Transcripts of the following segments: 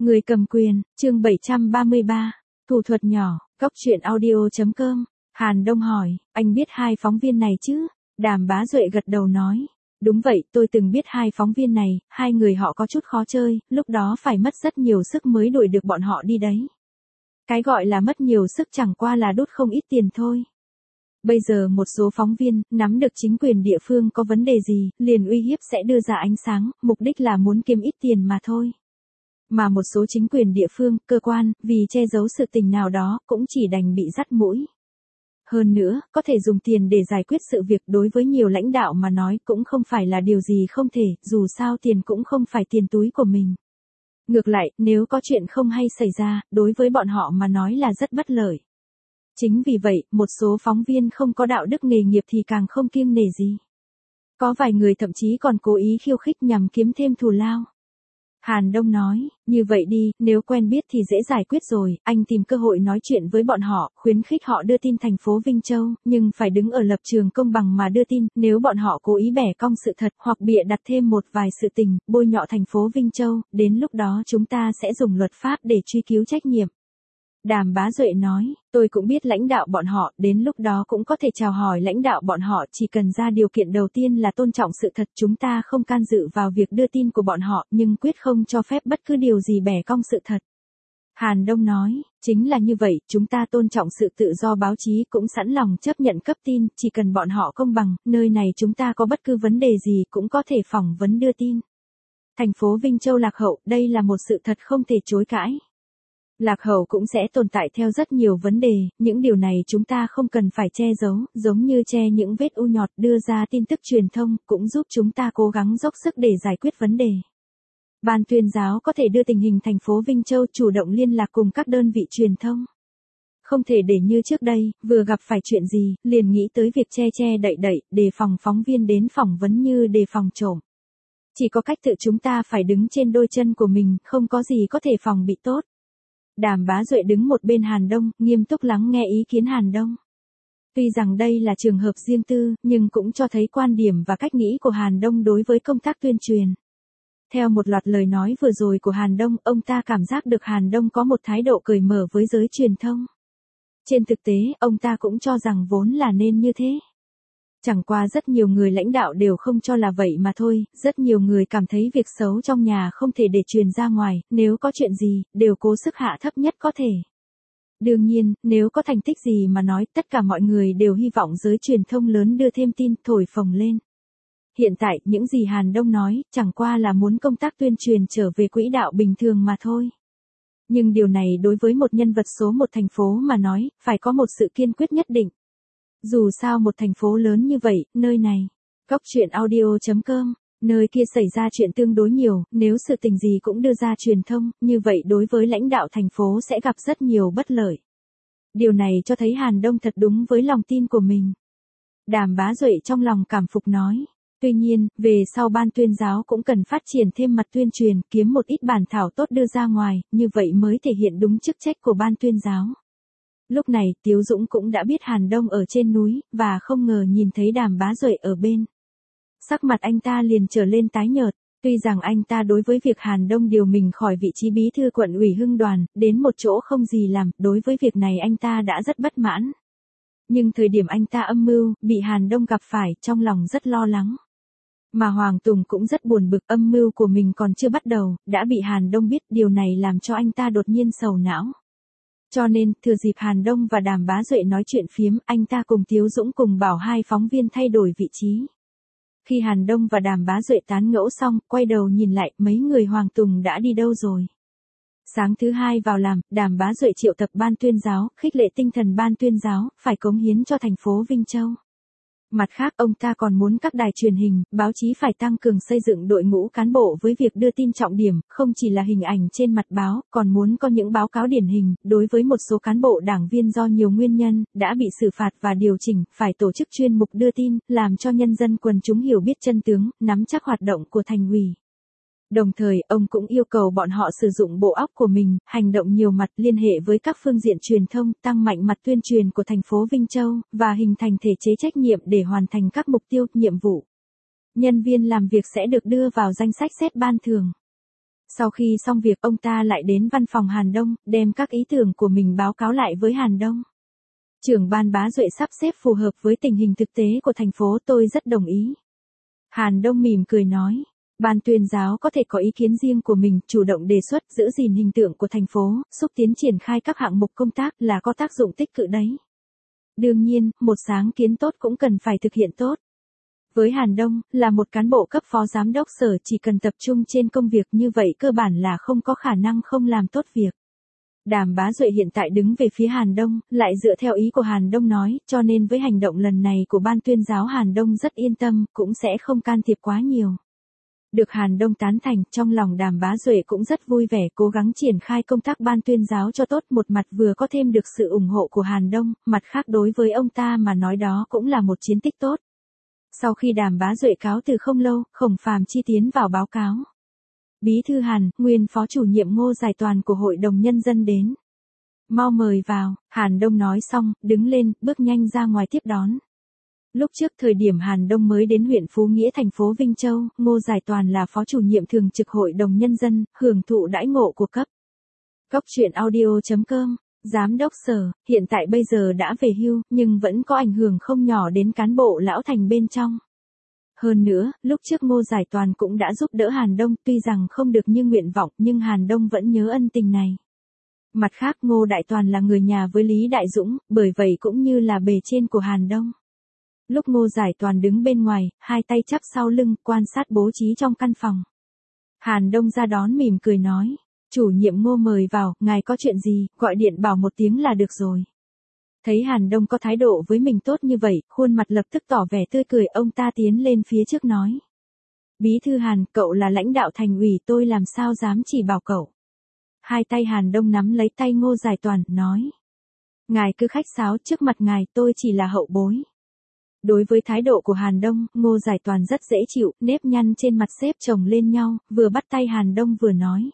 Người cầm quyền, chương 733, thủ thuật nhỏ, góc truyện audio.com. Hàn Đông hỏi, anh biết hai phóng viên này chứ? Đàm Bá Duệ gật đầu nói, đúng vậy, tôi từng biết hai phóng viên này, hai người họ có chút khó chơi, lúc đó phải mất rất nhiều sức mới đuổi được bọn họ đi đấy. Cái gọi là mất nhiều sức chẳng qua là đốt không ít tiền thôi. Bây giờ một số phóng viên, nắm được chính quyền địa phương có vấn đề gì, liền uy hiếp sẽ đưa ra ánh sáng, mục đích là muốn kiếm ít tiền mà thôi. Mà một số chính quyền địa phương, cơ quan, vì che giấu sự tình nào đó, cũng chỉ đành bị dắt mũi. Hơn nữa, có thể dùng tiền để giải quyết sự việc đối với nhiều lãnh đạo mà nói cũng không phải là điều gì không thể, dù sao tiền cũng không phải tiền túi của mình. Ngược lại, nếu có chuyện không hay xảy ra, đối với bọn họ mà nói là rất bất lợi. Chính vì vậy, một số phóng viên không có đạo đức nghề nghiệp thì càng không kiêng nể gì. Có vài người thậm chí còn cố ý khiêu khích nhằm kiếm thêm thù lao. Hàn Đông nói, như vậy đi, nếu quen biết thì dễ giải quyết rồi, anh tìm cơ hội nói chuyện với bọn họ, khuyến khích họ đưa tin thành phố Vinh Châu, nhưng phải đứng ở lập trường công bằng mà đưa tin, nếu bọn họ cố ý bẻ cong sự thật hoặc bịa đặt thêm một vài sự tình, bôi nhọ thành phố Vinh Châu, đến lúc đó chúng ta sẽ dùng luật pháp để truy cứu trách nhiệm. Đàm Bá Duệ nói, tôi cũng biết lãnh đạo bọn họ, đến lúc đó cũng có thể chào hỏi lãnh đạo bọn họ, chỉ cần ra điều kiện đầu tiên là tôn trọng sự thật, chúng ta không can dự vào việc đưa tin của bọn họ, nhưng quyết không cho phép bất cứ điều gì bẻ cong sự thật. Hàn Đông nói, chính là như vậy, chúng ta tôn trọng sự tự do báo chí, cũng sẵn lòng chấp nhận cấp tin, chỉ cần bọn họ công bằng, nơi này chúng ta có bất cứ vấn đề gì cũng có thể phỏng vấn đưa tin. Thành phố Vinh Châu lạc hậu, đây là một sự thật không thể chối cãi. Lạc hậu cũng sẽ tồn tại theo rất nhiều vấn đề, những điều này chúng ta không cần phải che giấu, giống như che những vết u nhọt, đưa ra tin tức truyền thông, cũng giúp chúng ta cố gắng dốc sức để giải quyết vấn đề. Ban tuyên giáo có thể đưa tình hình thành phố Vinh Châu chủ động liên lạc cùng các đơn vị truyền thông. Không thể để như trước đây, vừa gặp phải chuyện gì, liền nghĩ tới việc che đậy, đề phòng phóng viên đến phỏng vấn như đề phòng trộm. Chỉ có cách tự chúng ta phải đứng trên đôi chân của mình, không có gì có thể phòng bị tốt. Đàm Bá Duệ đứng một bên Hàn Đông, nghiêm túc lắng nghe ý kiến Hàn Đông. Tuy rằng đây là trường hợp riêng tư, nhưng cũng cho thấy quan điểm và cách nghĩ của Hàn Đông đối với công tác tuyên truyền. Theo một loạt lời nói vừa rồi của Hàn Đông, ông ta cảm giác được Hàn Đông có một thái độ cởi mở với giới truyền thông. Trên thực tế, ông ta cũng cho rằng vốn là nên như thế. Chẳng qua rất nhiều người lãnh đạo đều không cho là vậy mà thôi, rất nhiều người cảm thấy việc xấu trong nhà không thể để truyền ra ngoài, nếu có chuyện gì, đều cố sức hạ thấp nhất có thể. Đương nhiên, nếu có thành tích gì mà nói, tất cả mọi người đều hy vọng giới truyền thông lớn đưa thêm tin, thổi phồng lên. Hiện tại, những gì Hàn Đông nói, chẳng qua là muốn công tác tuyên truyền trở về quỹ đạo bình thường mà thôi. Nhưng điều này đối với một nhân vật số một thành phố mà nói, phải có một sự kiên quyết nhất định. Dù sao một thành phố lớn như vậy, nơi này, góc truyện audio.com, nơi kia xảy ra chuyện tương đối nhiều, nếu sự tình gì cũng đưa ra truyền thông, như vậy đối với lãnh đạo thành phố sẽ gặp rất nhiều bất lợi. Điều này cho thấy Hàn Đông thật đúng với lòng tin của mình. Đàm Bá Duệ trong lòng cảm phục nói. Tuy nhiên, về sau ban tuyên giáo cũng cần phát triển thêm mặt tuyên truyền, kiếm một ít bản thảo tốt đưa ra ngoài, như vậy mới thể hiện đúng chức trách của ban tuyên giáo. Lúc này, Tiếu Dũng cũng đã biết Hàn Đông ở trên núi, và không ngờ nhìn thấy Đàm Bá Duệ ở bên. Sắc mặt anh ta liền trở lên tái nhợt, tuy rằng anh ta đối với việc Hàn Đông điều mình khỏi vị trí bí thư quận ủy Hưng Đoàn, đến một chỗ không gì làm, đối với việc này anh ta đã rất bất mãn. Nhưng thời điểm anh ta âm mưu, bị Hàn Đông gặp phải, trong lòng rất lo lắng. Mà Hoàng Tùng cũng rất buồn bực, âm mưu của mình còn chưa bắt đầu, đã bị Hàn Đông biết, điều này làm cho anh ta đột nhiên sầu não. Cho nên, thừa dịp Hàn Đông và Đàm Bá Duệ nói chuyện phiếm, anh ta cùng Tiếu Dũng cùng bảo hai phóng viên thay đổi vị trí. Khi Hàn Đông và Đàm Bá Duệ tán gẫu xong, quay đầu nhìn lại, mấy người Hoàng Tùng đã đi đâu rồi. Sáng thứ hai vào làm, Đàm Bá Duệ triệu tập ban tuyên giáo, khích lệ tinh thần ban tuyên giáo, phải cống hiến cho thành phố Vinh Châu. Mặt khác, ông ta còn muốn các đài truyền hình, báo chí phải tăng cường xây dựng đội ngũ cán bộ với việc đưa tin trọng điểm, không chỉ là hình ảnh trên mặt báo, còn muốn có những báo cáo điển hình, đối với một số cán bộ đảng viên do nhiều nguyên nhân, đã bị xử phạt và điều chỉnh, phải tổ chức chuyên mục đưa tin, làm cho nhân dân quần chúng hiểu biết chân tướng, nắm chắc hoạt động của thành ủy. Đồng thời, ông cũng yêu cầu bọn họ sử dụng bộ óc của mình, hành động nhiều mặt, liên hệ với các phương diện truyền thông, tăng mạnh mặt tuyên truyền của thành phố Vinh Châu, và hình thành thể chế trách nhiệm để hoàn thành các mục tiêu, nhiệm vụ. Nhân viên làm việc sẽ được đưa vào danh sách xét ban thưởng. Sau khi xong việc ông ta lại đến văn phòng Hàn Đông, đem các ý tưởng của mình báo cáo lại với Hàn Đông. Trưởng ban Bá Duệ sắp xếp phù hợp với tình hình thực tế của thành phố, tôi rất đồng ý. Hàn Đông mỉm cười nói, ban tuyên giáo có thể có ý kiến riêng của mình, chủ động đề xuất giữ gìn hình tượng của thành phố, xúc tiến triển khai các hạng mục công tác là có tác dụng tích cực đấy. Đương nhiên, một sáng kiến tốt cũng cần phải thực hiện tốt. Với Hàn Đông, là một cán bộ cấp phó giám đốc sở chỉ cần tập trung trên công việc như vậy cơ bản là không có khả năng không làm tốt việc. Đàm Bá Duệ hiện tại đứng về phía Hàn Đông, lại dựa theo ý của Hàn Đông nói, cho nên với hành động lần này của ban tuyên giáo Hàn Đông rất yên tâm, cũng sẽ không can thiệp quá nhiều. Được Hàn Đông tán thành, trong lòng Đàm Bá Duệ cũng rất vui vẻ, cố gắng triển khai công tác ban tuyên giáo cho tốt, một mặt vừa có thêm được sự ủng hộ của Hàn Đông, mặt khác đối với ông ta mà nói đó cũng là một chiến tích tốt. Sau khi Đàm Bá Duệ cáo từ không lâu, Khổng Phàm Chi tiến vào báo cáo. Bí thư Hàn, nguyên phó chủ nhiệm Ngô Giải Toàn của Hội đồng Nhân dân đến. Mau mời vào, Hàn Đông nói xong, đứng lên, bước nhanh ra ngoài tiếp đón. Lúc trước thời điểm Hàn Đông mới đến huyện Phú Nghĩa thành phố Vinh Châu, Ngô Giải Toàn là phó chủ nhiệm thường trực Hội đồng Nhân dân, hưởng thụ đãi ngộ của cấp. Cóc truyện audio.com, Giám đốc sở, hiện tại bây giờ đã về hưu, nhưng vẫn có ảnh hưởng không nhỏ đến cán bộ lão thành bên trong. Hơn nữa, lúc trước Ngô Giải Toàn cũng đã giúp đỡ Hàn Đông, tuy rằng không được như nguyện vọng, nhưng Hàn Đông vẫn nhớ ân tình này. Mặt khác Ngô Đại Toàn là người nhà với Lý Đại Dũng, bởi vậy cũng như là bề trên của Hàn Đông. Lúc Ngô Giải Toàn đứng bên ngoài, hai tay chắp sau lưng, quan sát bố trí trong căn phòng. Hàn Đông ra đón mỉm cười nói, chủ nhiệm Ngô mời vào, ngài có chuyện gì, gọi điện bảo một tiếng là được rồi. Thấy Hàn Đông có thái độ với mình tốt như vậy, khuôn mặt lập tức tỏ vẻ tươi cười, ông ta tiến lên phía trước nói. Bí thư Hàn, cậu là lãnh đạo thành ủy, tôi làm sao dám chỉ bảo cậu. Hai tay Hàn Đông nắm lấy tay Ngô Giải Toàn, nói. Ngài cứ khách sáo, trước mặt ngài tôi chỉ là hậu bối. Đối với thái độ của Hàn Đông, Ngô Giải Toàn rất dễ chịu, nếp nhăn trên mặt xếp chồng lên nhau, vừa bắt tay Hàn Đông vừa nói.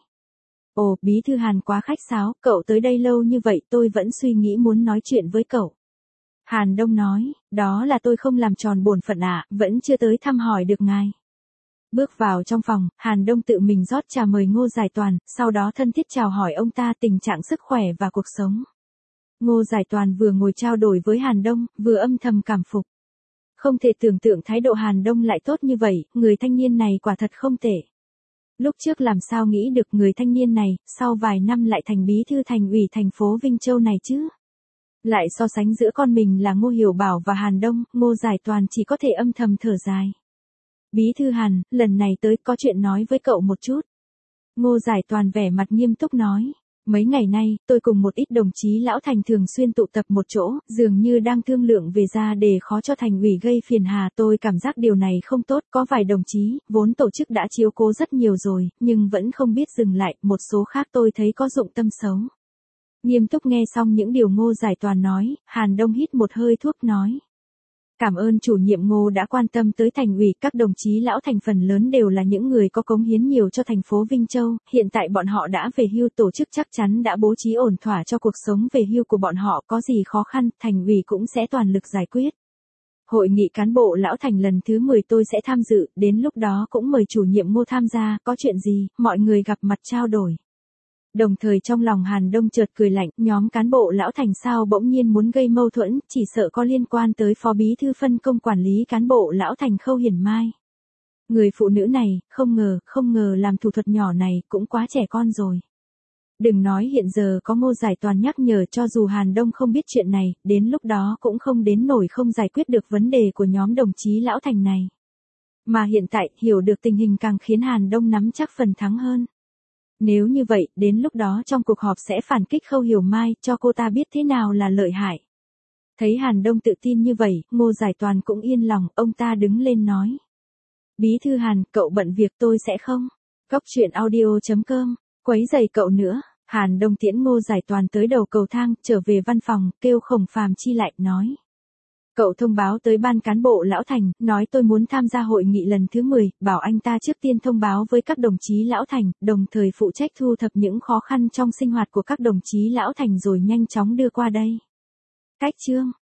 Ồ, bí thư Hàn quá khách sáo, cậu tới đây lâu như vậy tôi vẫn suy nghĩ muốn nói chuyện với cậu. Hàn Đông nói, đó là tôi không làm tròn bổn phận ạ, vẫn chưa tới thăm hỏi được ngài. Bước vào trong phòng, Hàn Đông tự mình rót trà mời Ngô Giải Toàn, sau đó thân thiết chào hỏi ông ta tình trạng sức khỏe và cuộc sống. Ngô Giải Toàn vừa ngồi trao đổi với Hàn Đông, vừa âm thầm cảm phục. Không thể tưởng tượng thái độ Hàn Đông lại tốt như vậy, người thanh niên này quả thật không tệ. Lúc trước làm sao nghĩ được người thanh niên này, sau vài năm lại thành bí thư thành ủy thành phố Vinh Châu này chứ. Lại so sánh giữa con mình là Ngô Hiểu Bảo và Hàn Đông, Ngô Giải Toàn chỉ có thể âm thầm thở dài. Bí thư Hàn, lần này tới có chuyện nói với cậu một chút. Ngô Giải Toàn vẻ mặt nghiêm túc nói. Mấy ngày nay, tôi cùng một ít đồng chí lão thành thường xuyên tụ tập một chỗ, dường như đang thương lượng về ra đề khó cho thành ủy gây phiền hà. Tôi cảm giác điều này không tốt, có vài đồng chí, vốn tổ chức đã chiếu cố rất nhiều rồi, nhưng vẫn không biết dừng lại, một số khác tôi thấy có dụng tâm xấu. Nghiêm túc nghe xong những điều Ngô Giải Toàn nói, Hàn Đông hít một hơi thuốc nói. Cảm ơn chủ nhiệm Ngô đã quan tâm tới thành ủy, các đồng chí lão thành phần lớn đều là những người có cống hiến nhiều cho thành phố Vinh Châu, hiện tại bọn họ đã về hưu, tổ chức chắc chắn đã bố trí ổn thỏa cho cuộc sống về hưu của bọn họ, có gì khó khăn, thành ủy cũng sẽ toàn lực giải quyết. Hội nghị cán bộ lão thành lần thứ 10 tôi sẽ tham dự, đến lúc đó cũng mời chủ nhiệm Ngô tham gia, có chuyện gì, mọi người gặp mặt trao đổi. Đồng thời trong lòng Hàn Đông chợt cười lạnh, nhóm cán bộ lão thành sao bỗng nhiên muốn gây mâu thuẫn, chỉ sợ có liên quan tới phó bí thư phân công quản lý cán bộ lão thành Khâu Hiển Mai. Người phụ nữ này, không ngờ làm thủ thuật nhỏ này cũng quá trẻ con rồi. Đừng nói hiện giờ có Ngô Giải Toàn nhắc nhở, cho dù Hàn Đông không biết chuyện này, đến lúc đó cũng không đến nổi không giải quyết được vấn đề của nhóm đồng chí lão thành này. Mà hiện tại, hiểu được tình hình càng khiến Hàn Đông nắm chắc phần thắng hơn. Nếu như vậy, đến lúc đó trong cuộc họp sẽ phản kích Khâu Hiểu Mai, cho cô ta biết thế nào là lợi hại. Thấy Hàn Đông tự tin như vậy, Ngô Giải Toàn cũng yên lòng, ông ta đứng lên nói. Bí thư Hàn, cậu bận việc tôi sẽ không. Cóc truyện audio.com, quấy giày cậu nữa. Hàn Đông tiễn Ngô Giải Toàn tới đầu cầu thang, trở về văn phòng, kêu Khổng Phàm Chi lại, nói. Cậu thông báo tới ban cán bộ lão thành, nói tôi muốn tham gia hội nghị lần thứ 10, bảo anh ta trước tiên thông báo với các đồng chí lão thành, đồng thời phụ trách thu thập những khó khăn trong sinh hoạt của các đồng chí lão thành rồi nhanh chóng đưa qua đây. Cách chương